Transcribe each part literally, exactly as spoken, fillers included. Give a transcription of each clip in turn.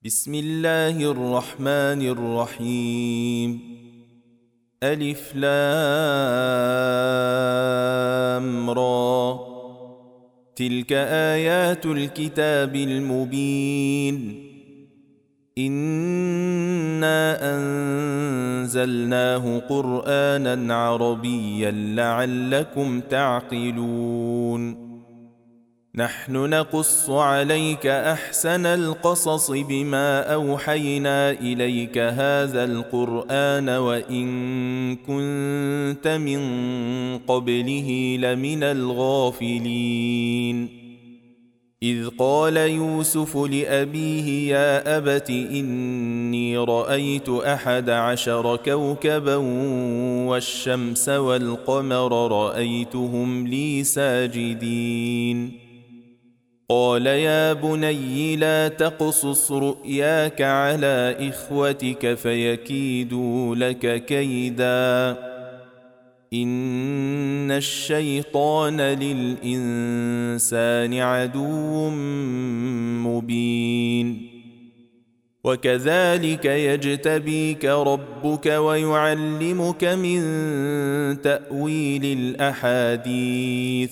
بسم الله الرحمن الرحيم. ألف لام را. تلك آيات الكتاب المبين. إنا أنزلناه قرآنا عربيا لعلكم تعقلون. نحن نقص عليك أحسن القصص بما أوحينا إليك هذا القرآن وإن كنت من قبله لمن الغافلين. إذ قال يوسف لأبيه يا أبت إني رأيت أحد عشر كوكبا والشمس والقمر رأيتهم لي ساجدين. قال يا بني لا تقصص رؤياك على إخوتك فيكيدوا لك كيدا إن الشيطان للإنسان عدو مبين. وكذلك يجتبيك ربك ويعلمك من تأويل الأحاديث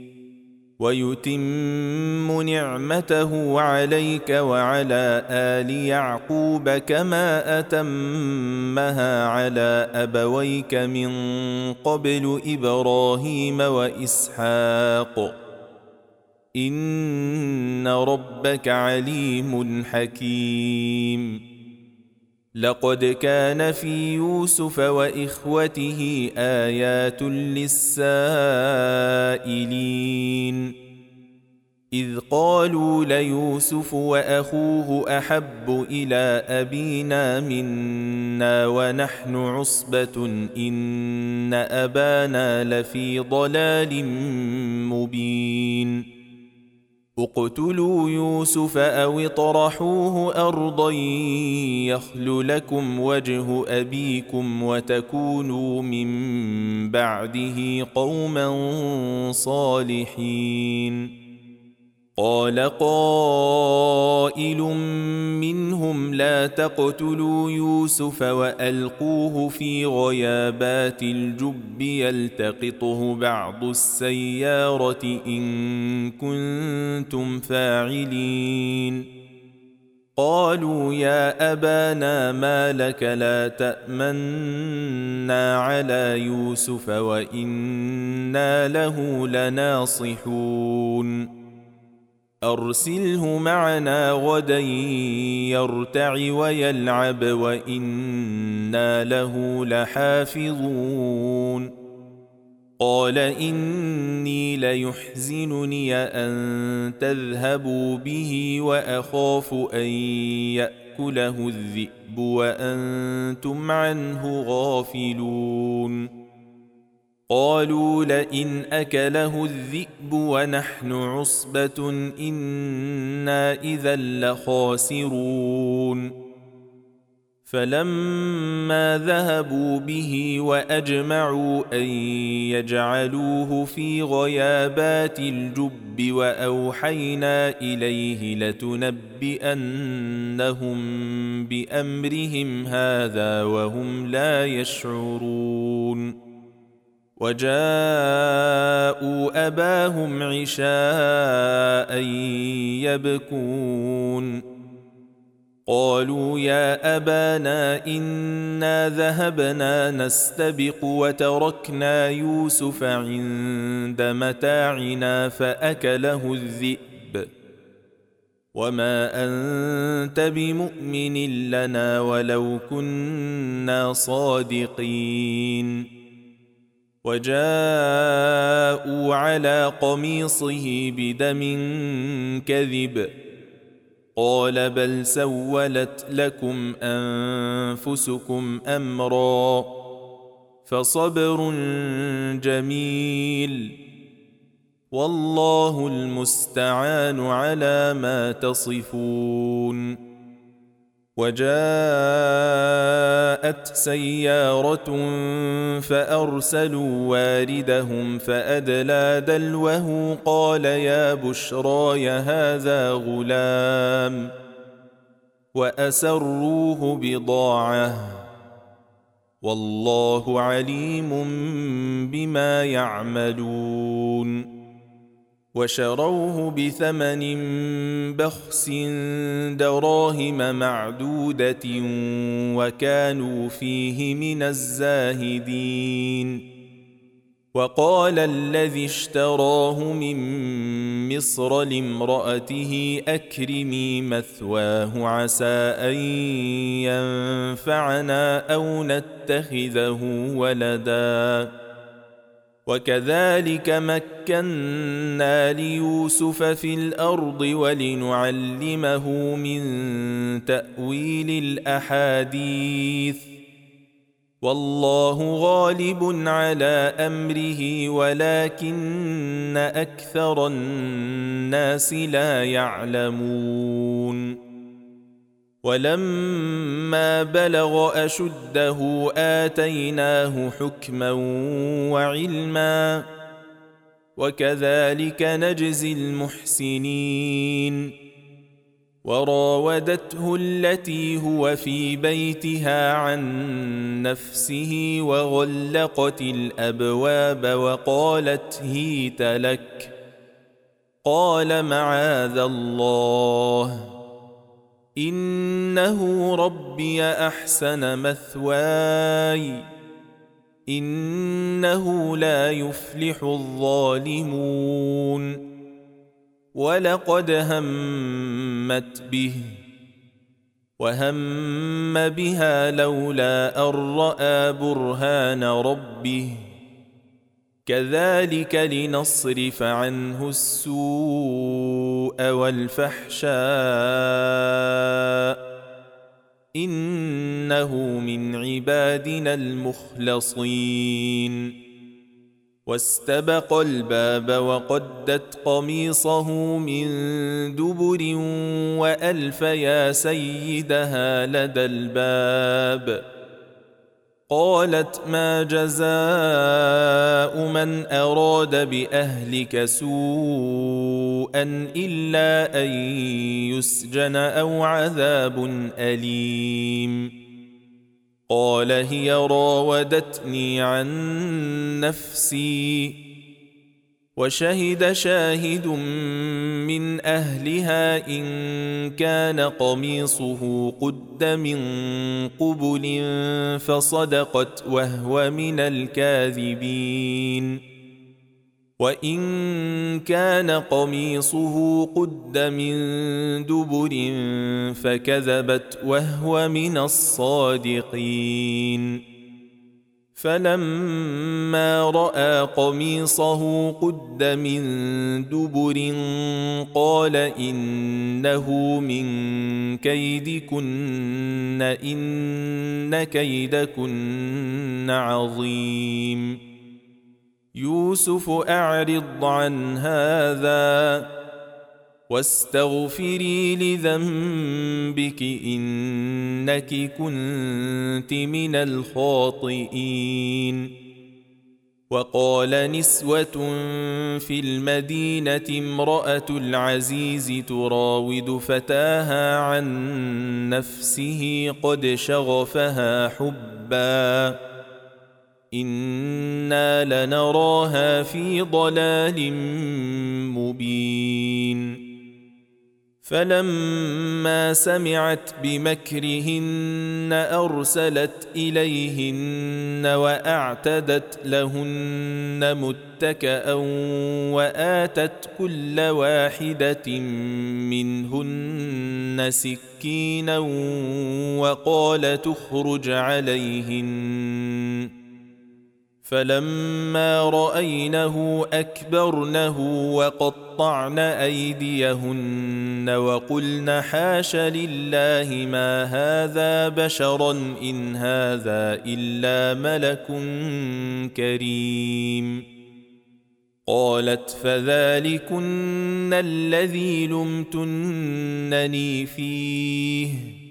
ويتم نعمته عليك وعلى آل يعقوب كما أتمها على أبويك من قبل إبراهيم وإسحاق إن ربك عليم حكيم. لقد كان في يوسف وإخوته آيات للسائلين إذ قالوا ليوسف وأخوه أحب إلى أبينا منا ونحن عصبة إن أبانا لفي ضلال مبين. اقتلوا يوسف أو اطرحوه أرضا يخل لكم وجه أبيكم وتكونوا من بعده قوما صالحين. قال قائل منهم لا تقتلوا يوسف وألقوه في غيابات الجب يلتقطه بعض السيارة إن كنتم فاعلين. قالوا يا أبانا ما لك لا تأمنا على يوسف وإنا له لناصحون. أرسله معنا غدا يرتع ويلعب وإنا له لحافظون. قال إني ليحزنني أن تذهبوا به وأخاف أن يأكله الذئب وأنتم عنه غافلون. قالوا لئن أكله الذئب ونحن عصبة إنا إذا لخاسرون. فلما ذهبوا به وأجمعوا أن يجعلوه في غيابات الجب وأوحينا إليه لتنبئنهم بأمرهم هذا وهم لا يشعرون. وجاءوا أباهم عشاء يبكون. قالوا يا أبانا إنا ذهبنا نستبق وتركنا يوسف عند متاعنا فأكله الذئب وما أنت بمؤمن لنا ولو كنا صادقين. وجاءوا على قميصه بدم كذب قال بل سولت لكم أنفسكم أمرا فصبر جميل والله المستعان على ما تصفون. وجاءت سيارة فأرسلوا واردهم فأدلى دلوه قال يا بشراي هذا غلام وأسروه بضاعة والله عليم بما يعملون وشروه بثمن بخس دراهم معدودة وكانوا فيه من الزاهدين وقال الذي اشتراه من مصر لامرأته أكرمي مثواه عسى أن ينفعنا أو نتخذه ولدا وكذلك مكنا ليوسف في الأرض ولنعلمه من تأويل الأحاديث والله غالب على أمره ولكن أكثر الناس لا يعلمون ولما بلغ أشده آتيناه حكما وعلما وكذلك نجزي المحسنين وراودته التي هو في بيتها عن نفسه وغلقت الأبواب وقالت هيت لك قال معاذ الله إنه ربي أحسن مثواي إنه لا يفلح الظالمون ولقد همت به وهم بها لولا أن رأى برهان ربه كذلك لنصرف عنه السوء والفحشاء إنه من عبادنا المخلصين واستبق الباب وقدت قميصه من دبر وألف يا سيدها لدى الباب قالت ما جزاء من أراد بأهلك سوءا إلا أن يسجن أو عذاب أليم قال هي راودتني عن نفسي وشهد شاهد من أهلها إن كان قميصه قد من قبل فصدقت وهو من الكاذبين وإن كان قميصه قد من دبر فكذبت وهو من الصادقين فلما رأى قميصه قد من دبر قال إنه من كيدكن إن كيدكن عظيم يوسف أعرض عن هذا واستغفري لذنبك إنك كنت من الخاطئين وقال نسوة في المدينة امرأة العزيز تراود فتاها عن نفسه قد شغفها حبا إنا لنراها في ضلال مبين فلما سمعت بمكرهن أرسلت إليهن وأعتدت لهن متكأ وآتت كل واحدة منهن سكينا وقال تخرج عليهن فلما رأينه أكبرنه وقطعن أيديهن وقلن حاش لله ما هذا بشرا إن هذا إلا ملك كريم قالت فذلكن الذي لمتنني فيه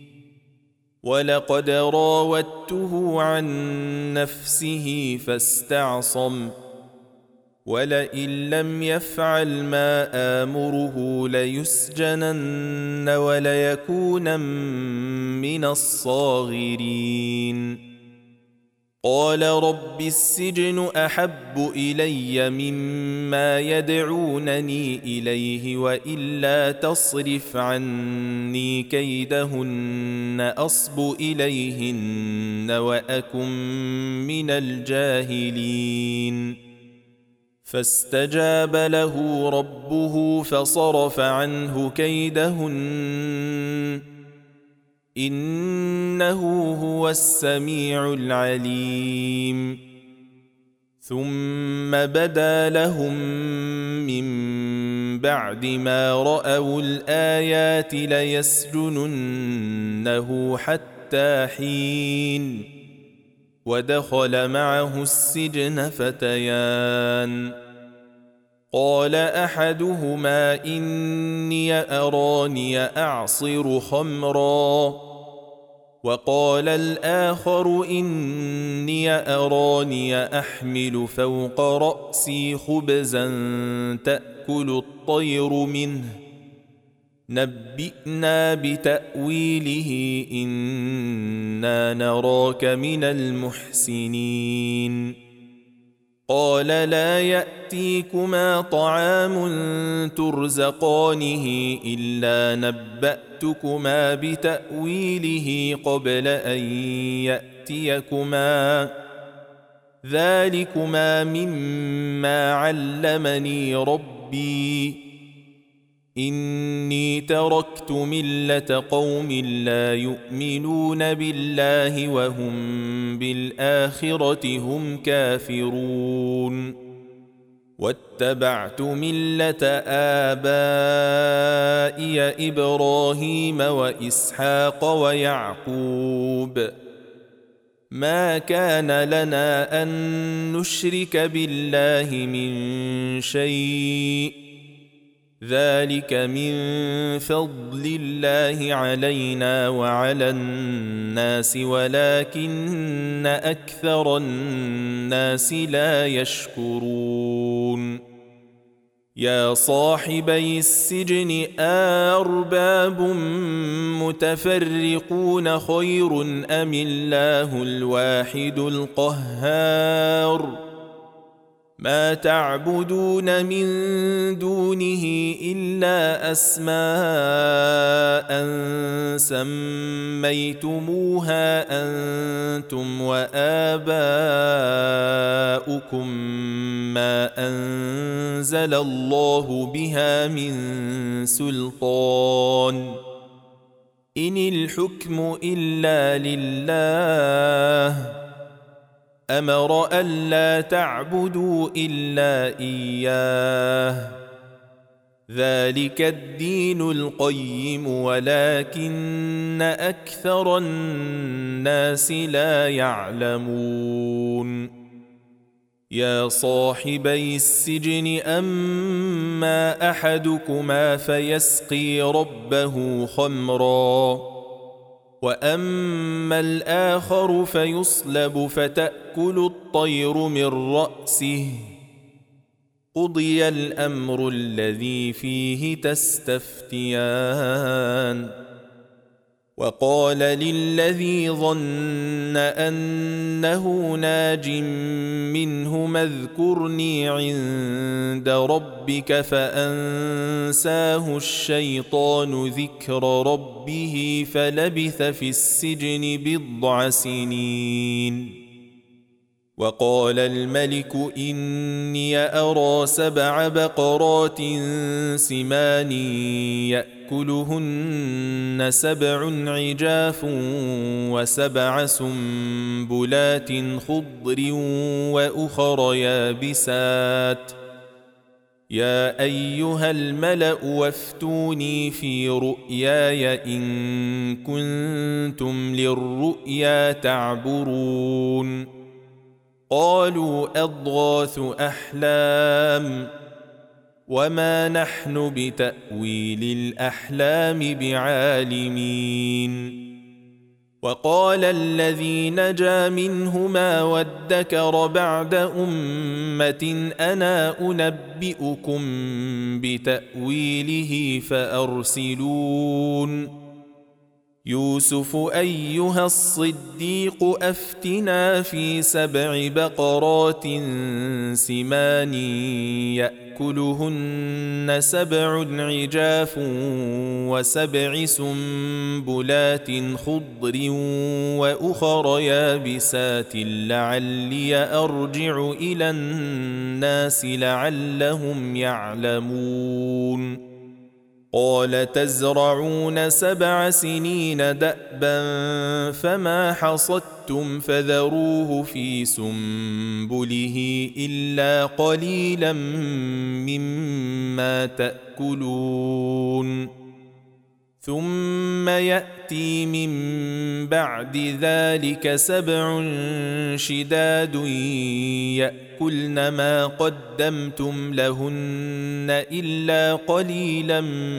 ولقد راودته عن نفسه فاستعصم ولئن لم يفعل ما آمره ليسجنن وليكونن من الصاغرين قال رب السجن أحب إلي مما يدعونني إليه وإلا تصرف عني كيدهن أصب إليهن وأكن من الجاهلين فاستجاب له ربه فصرف عنه كيدهن إنه هو السميع العليم ثم بدا لهم من بعد ما رأوا الآيات ليسجننه حتى حين ودخل معه السجن فتيان قال أحدهما إني أراني أعصر خمرا وقال الآخر إني أراني أحمل فوق رأسي خبزا تأكل الطير منه نبئنا بتأويله إنا نراك من المحسنين قال لا يأتيكما طعام ترزقانه إلا نبأتكما بتأويله قبل أن يأتيكما ذلكما مما علمني ربي إني تركت ملة قوم لا يؤمنون بالله وهم بالآخرة هم كافرون واتبعت ملة آبائي إبراهيم وإسحاق ويعقوب ما كان لنا أن نشرك بالله من شيء ذلك من فضل الله علينا وعلى الناس ولكن أكثر الناس لا يشكرون يا صاحبي السجن أأرباب متفرقون خير أم الله الواحد القهار ما تعبدون من دونه إلا أسماء سميتموها أنتم وآباؤكم ما أنزل الله بها من سلطان إن الحكم إلا لله أمر ألا تعبدوا إلا إياه ذلك الدين القيم ولكن أكثر الناس لا يعلمون يا صاحبي السجن أما أحدكما فيسقي ربه خمرا وأما الآخر فيصلب فتأكل الطير من رأسه قضي الأمر الذي فيه تستفتيان وقال للذي ظن أنه ناج منهما اذكرني عند ربك فأنساه الشيطان ذكر ربه فلبث في السجن بضع سنين وقال الملك إني أرى سبع بقرات سمان يأكلهن سبع عجاف وسبع سنبلات خضر وأخر يابسات يا أيها الملأ وافتوني في رؤياي إن كنتم للرؤيا تعبرون قالوا أضغاث أحلام وما نحن بتأويل الأحلام بعالمين وقال الذي نجا منهما وادكر بعد أمة أنا أنبئكم بتأويله فأرسلون يوسف أيها الصديق أفتنا في سبع بقرات سمان يأكلهن سبع عجاف وسبع سنبلات خضر وأخر يابسات لعلي أرجع إلى الناس لعلهم يعلمون قال تزرعون سبع سنين دأبا فما حصدتم فذروه في سنبله إلا قليلا مما تأكلون ثم يأتي من بعد ذلك سبع شداد يأكلن ما قدمتم لهن إلا قليلا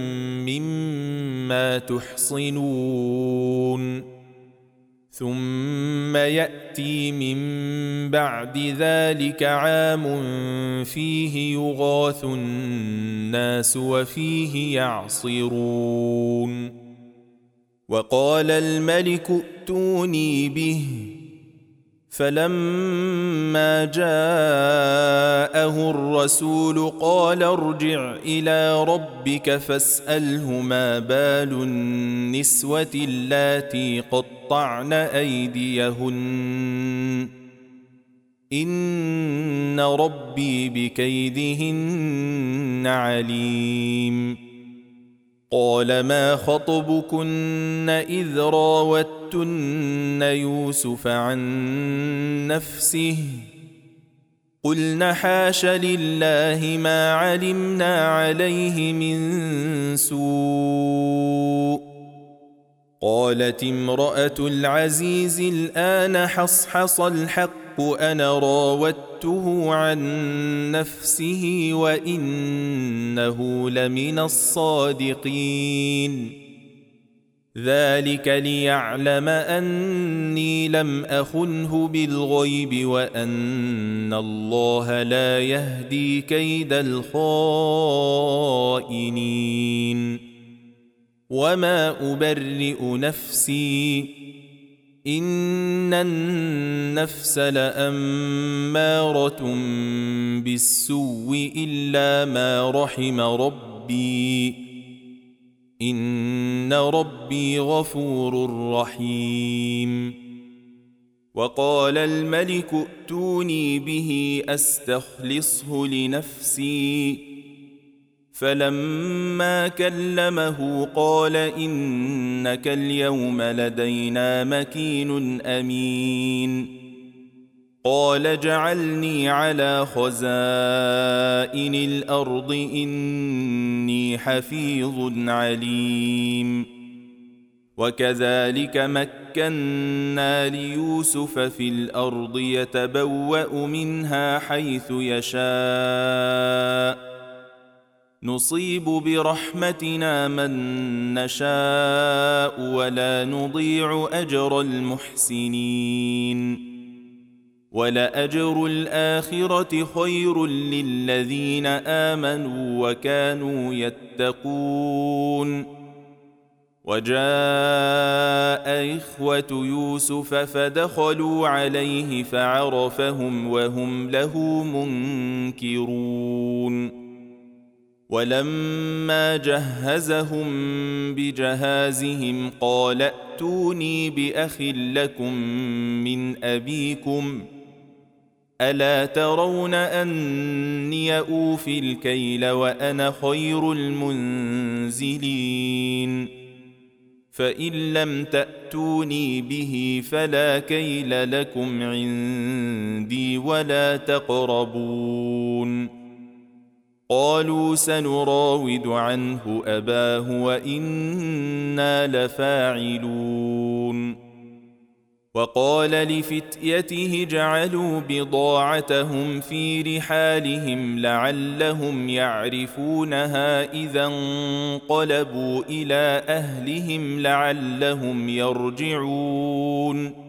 مما تحصنون ثم يأتي من بعد ذلك عام فيه يغاث الناس وفيه يعصرون وقال الملك ائتوني به فلما جاءه الرسول قال ارجع إلى ربك فاسأله ما بال النسوة اللاتي قطعن أيديهن إن ربي بكيدهن عليم قال ما خطبكن إذ راوتن يوسف عن نفسه قلن حاش لله ما علمنا عليه من سوء قالت امرأة العزيز الآن حصحص الحق أنا راودته عن نفسه وإنه لمن الصادقين ذلك ليعلم أني لم أخنه بالغيب وأن الله لا يهدي كيد الخائنين وما أبرئ نفسي إن النفس لأمارة بالسوء إلا ما رحم ربي إن ربي غفور رحيم وقال الملك ائتوني به أستخلصه لنفسي فلما كلمه قال إنك اليوم لدينا مكين أمين قال اجعلني على خزائن الأرض إني حفيظ عليم وكذلك مكنا ليوسف في الأرض يتبوأ منها حيث يشاء نصيب برحمتنا من نشاء ولا نضيع أجر المحسنين ولأجر الآخرة خير للذين آمنوا وكانوا يتقون وجاء إخوة يوسف فدخلوا عليه فعرفهم وهم له منكرون ولما جهزهم بجهازهم قال ائتوني بأخ لكم من أبيكم ألا ترون أني أوفي الكيل وأنا خير المنزلين فإن لم تأتوني به فلا كيل لكم عندي ولا تقربون قالوا سنراود عنه أباه وإنا لفاعلون وقال لفتيته جعلوا بضاعتهم في رحالهم لعلهم يعرفونها إذا انقلبوا إلى أهلهم لعلهم يرجعون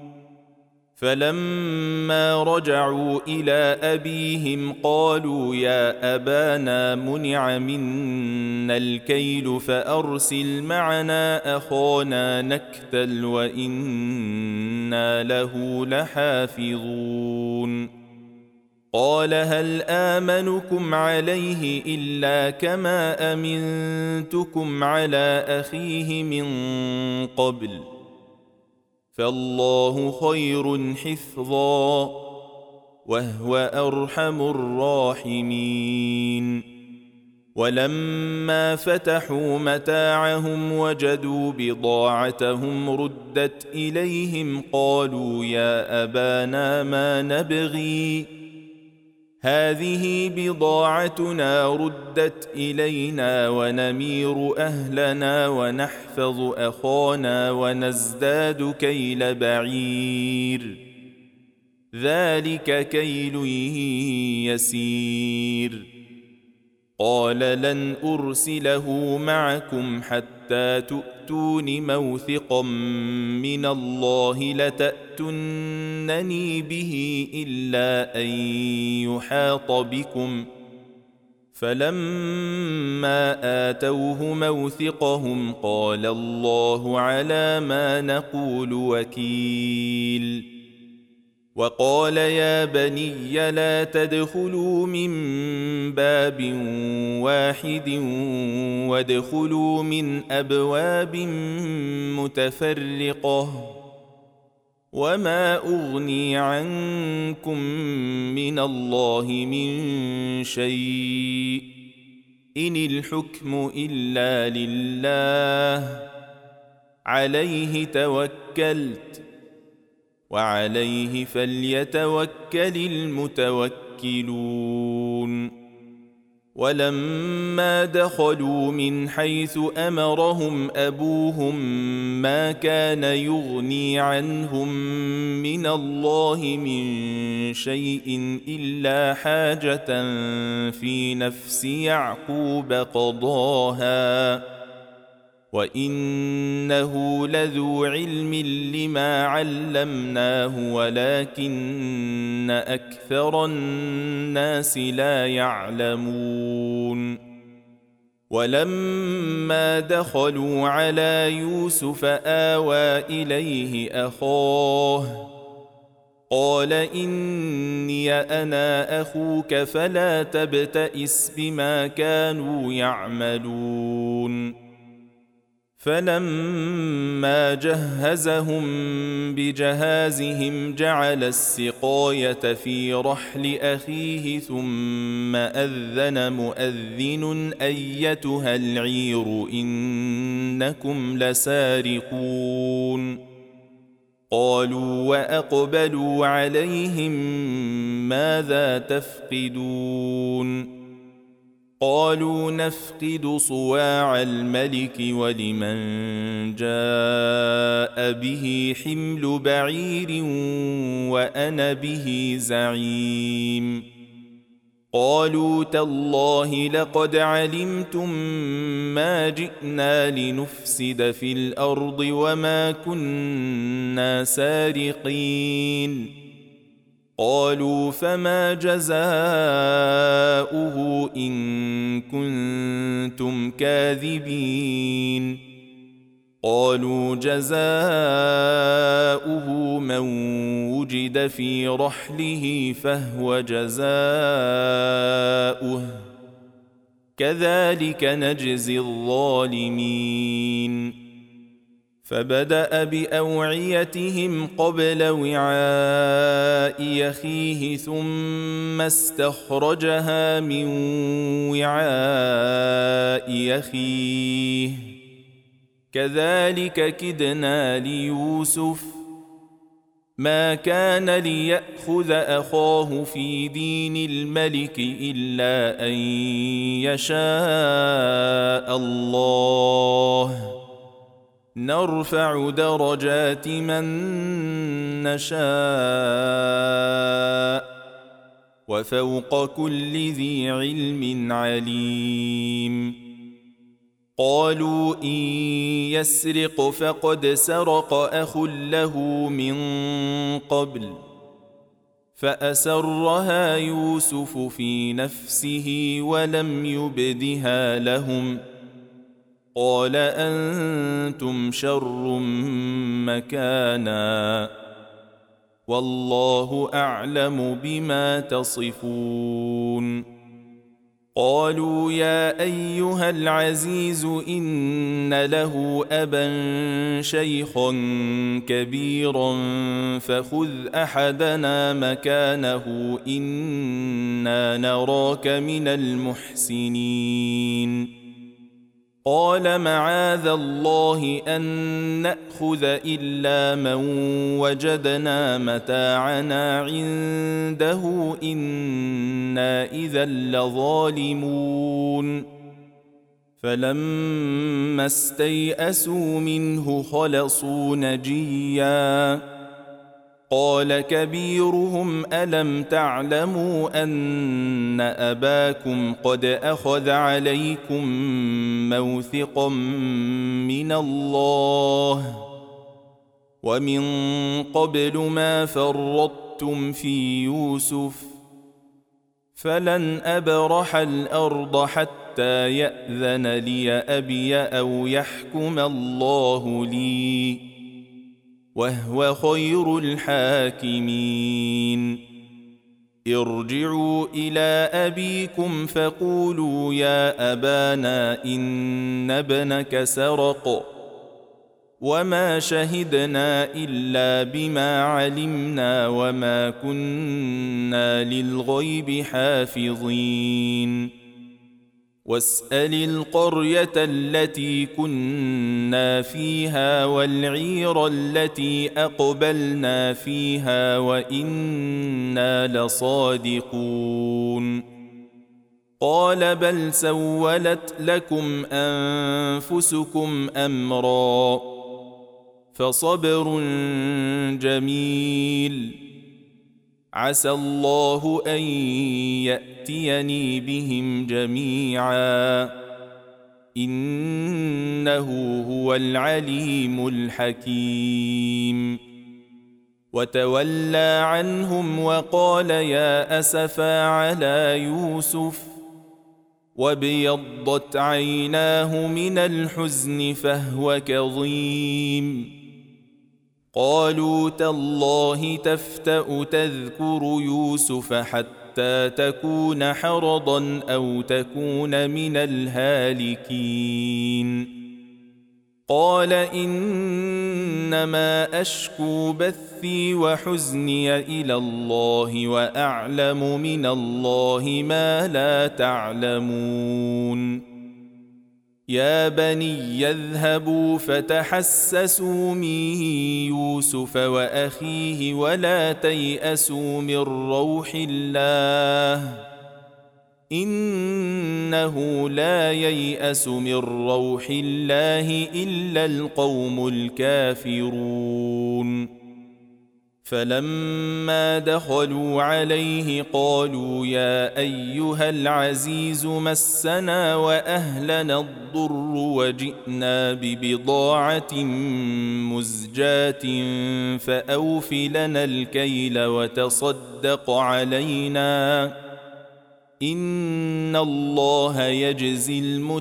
فلما رجعوا إلى أبيهم قالوا يا أبانا منع منا الكيل فأرسل معنا أخانا نكتل وإنا له لحافظون قال هل آمنكم عليه إلا كما أمنتكم على أخيه من قبل فالله خير حفظا وهو أرحم الراحمين ولما فتحوا متاعهم وجدوا بضاعتهم ردت إليهم قالوا يا أبانا ما نبغي هذه بضاعتنا ردت إلينا ونمير أهلنا ونحفظ أخانا ونزداد كيل بعير ذلك كيل يسير قال لن أرسله معكم حتى تؤتون موثقا من الله لتأتونني به إلا أن يحاط بكم فلما آتوه موثقهم قال الله على ما نقول وكيل وقال يا بني لا تدخلوا من باب واحد وادخلوا من أبواب متفرقة وما أغني عنكم من الله من شيء إن الحكم إلا لله عليه توكلت وعليه فليتوكل المتوكلون ولما دخلوا من حيث أمرهم أبوهم ما كان يغني عنهم من الله من شيء إلا حاجة في نفس يعقوب قضاها وإنه لذو علم لما علمناه ولكن أكثر الناس لا يعلمون ولما دخلوا على يوسف آوى إليه أخاه قال إني أنا أخوك فلا تبتئس بما كانوا يعملون فلما جهزهم بجهازهم جعل السقاية في رحل أخيه ثم أذن مؤذن أيتها العير إنكم لسارقون قالوا وأقبلوا عليهم ماذا تفقدون قالوا نفقد صواع الملك ولمن جاء به حمل بعير وأنا به زعيم قالوا تالله لقد علمتم ما جئنا لنفسد في الأرض وما كنا سارقين قالوا فما جزاؤه إن كنتم كاذبين قالوا جزاؤه من وجد في رحله فهو جزاؤه كذلك نجزي الظالمين فبدأ بأوعيتهم قبل وعاء أخيه ثم استخرجها من وعاء أخيه كذلك كدنا ليوسف ما كان ليأخذ أخاه في دين الملك إلا أن يشاء الله نرفع درجات من نشاء وفوق كل ذي علم عليم. قالوا إن يسرق فقد سرق أخ له من قبل فأسرها يوسف في نفسه ولم يبدها لهم قال أنتم شر مكانا والله أعلم بما تصفون. قالوا يا أيها العزيز إن له أبا شيخا كبيرا فخذ أحدنا مكانه إنا نراك من المحسنين. قال معاذ الله أن نأخذ إلا من وجدنا متاعنا عنده إنا إذا لظالمون. فلما استيئسوا منه خلصوا نجيا قال كبيرهم ألم تعلموا أن أباكم قد أخذ عليكم موثقا من الله ومن قبل ما فرطتم في يوسف فلن أبرح الأرض حتى يأذن لي أبي أو يحكم الله لي وهو خير الحاكمين. ارجعوا إلى أبيكم فقولوا يا أبانا إن ابنك سرق وما شهدنا إلا بما علمنا وما كنا للغيب حافظين. واسأل القرية التي كنا فيها والعير التي أقبلنا فيها وإنا لصادقون. قال بل سولت لكم أنفسكم أمرا فصبر جميل عسى الله أن يأتيني بهم جميعا إنه هو العليم الحكيم. وتولى عنهم وقال يا أسفا على يوسف وابيضت عيناه من الحزن فهو كظيم. قالوا تالله تفتأ تذكر يوسف حتى تكون حرضا أو تكون من الهالكين. قال إنما أشكو بثي وحزني إلى الله وأعلم من الله ما لا تعلمون. يا بني يذهبوا فتحسسوا من يوسف وأخيه ولا تيأسوا من روح الله إنه لا ييأس من روح الله إلا القوم الكافرون. فلما دخلوا عليه قالوا يا أيها العزيز مسنا وأهلنا الضر وجئنا ببضاعة مزجاة فأوف لنا الكيل وتصدق علينا إن الله يجزي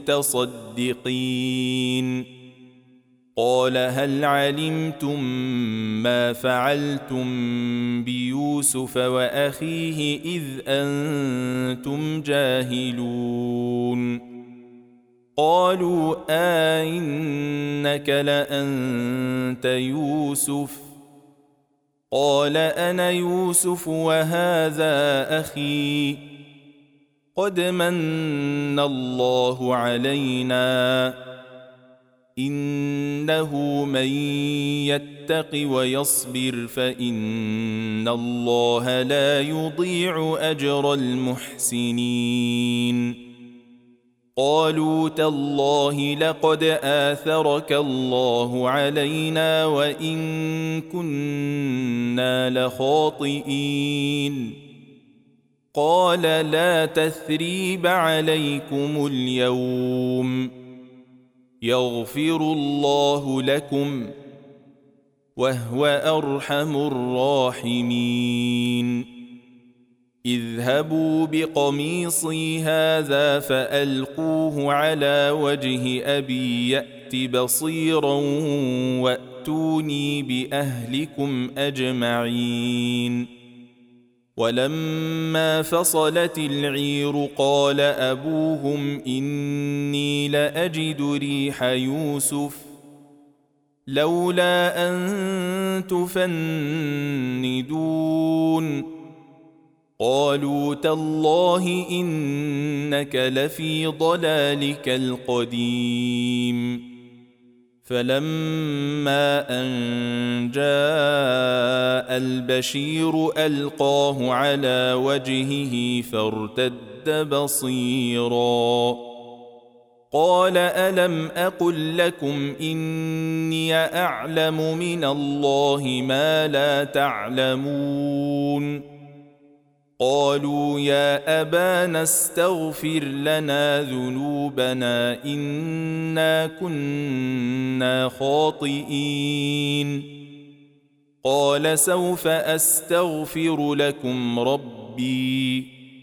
المتصدقين. قال هل علمتم ما فعلتم بيوسف وأخيه إذ أنتم جاهلون. قالوا آئنك لأنت يوسف قال أنا يوسف وهذا أخي قد من الله علينا إنه من يتق ويصبر فإن الله لا يضيع أجر المحسنين. قالوا تالله لقد آثرك الله علينا وإن كنا لخاطئين قال لا تثريب عليكم اليوم يغفر الله لكم وهو أرحم الراحمين اذهبوا بقميصي هذا فألقوه على وجه أبي يأت بصيرا وأتوني بأهلكم أجمعين ولما فصلت العير قال أبوهم إني لأجد ريح يوسف لولا أن تفندون قالوا تالله إنك لفي ضلالك القديم فلما أن جاء البشير ألقاه على وجهه فارتد بصيرا قال ألم أقل لكم إني أعلم من الله ما لا تعلمون قالوا يا أبانا استغفر لنا ذنوبنا إنا كنا خاطئين قال سوف أستغفر لكم ربي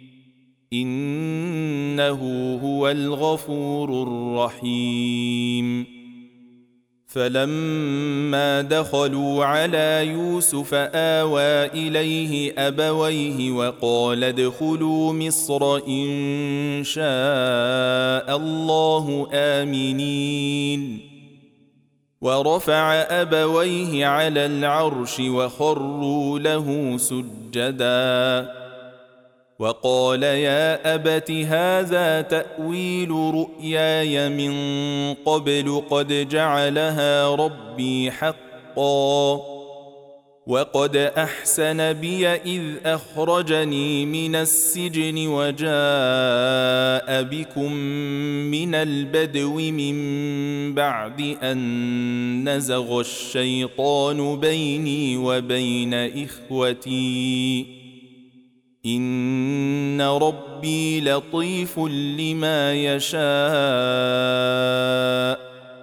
إنه هو الغفور الرحيم فلما دخلوا على يوسف آوى إليه أبويه وقال ادخلوا مصر إن شاء الله آمنين ورفع أبويه على العرش وخروا له سجدا وقال يا أبت هذا تأويل رؤياي من قبل قد جعلها ربي حقا وقد أحسن بي إذ أخرجني من السجن وجاء بكم من البدو من بعد أن نزغ الشيطان بيني وبين إخوتي إن ربي لطيف لما يشاء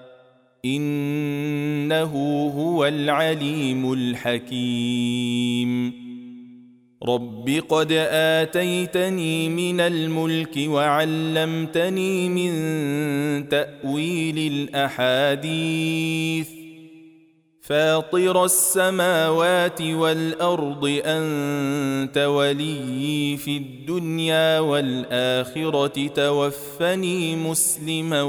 إنه هو العليم الحكيم رب قد آتيتني من الملك وعلمتني من تأويل الأحاديث فاطر السماوات والأرض أنت وليي في الدنيا والآخرة توفني مسلما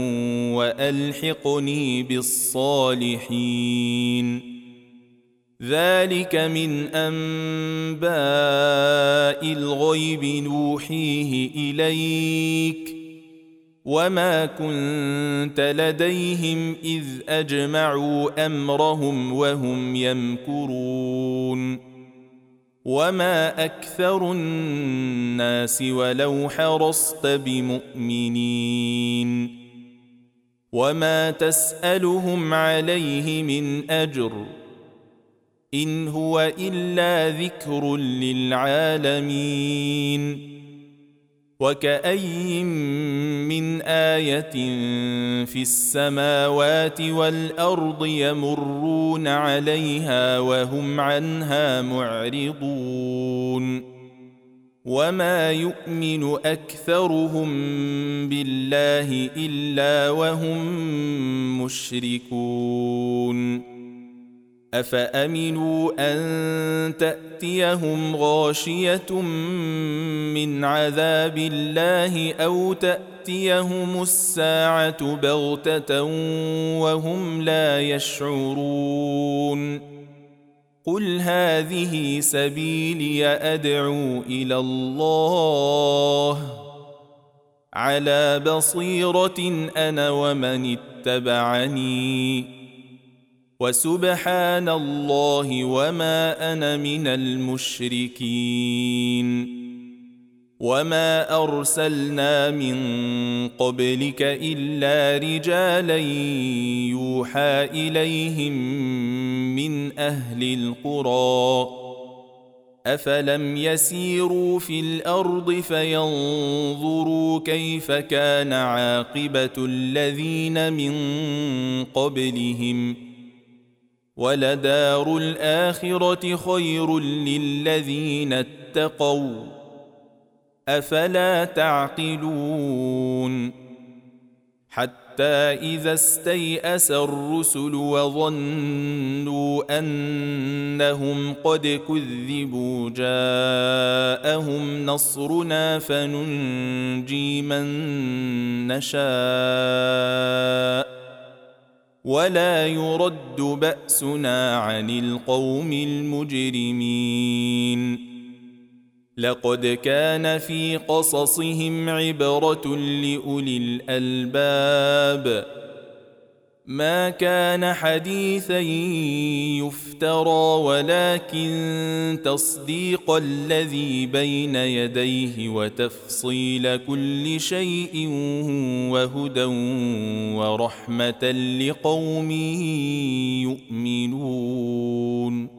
وألحقني بالصالحين ذلك من أنباء الغيب نوحيه إليك وما كنت لديهم إذ أجمعوا أمرهم وهم يمكرون وما أكثر الناس ولو حرصت بمؤمنين وما تسألهم عليه من أجر إن هو إلا ذكر للعالمين وكأي من آية في السماوات والأرض يمرون عليها وهم عنها معرضون وما يؤمن أكثرهم بالله إلا وهم مشركون أفأمنوا أن تأتيهم غاشية من عذاب الله أو تأتيهم الساعة بغتة وهم لا يشعرون قل هذه سبيلي أدعو إلى الله على بصيرة أنا ومن اتبعني وسبحان الله وما أنا من المشركين وما أرسلنا من قبلك إلا رجالا يوحى إليهم من أهل القرى أفلم يسيروا في الأرض فينظروا كيف كان عاقبة الذين من قبلهم ولدار الآخرة خير للذين اتقوا أفلا تعقلون حتى إذا استيأس الرسل وظنوا أنهم قد كذبوا جاءهم نصرنا فننجي من نشاء ولا يرد بأسنا عن القوم المجرمين لقد كان في قصصهم عبرة لأولي الألباب ما كان حديثا يفترى ولكن تصديق الذي بين يديه وتفصيل كل شيء وهدى ورحمة لقوم يؤمنون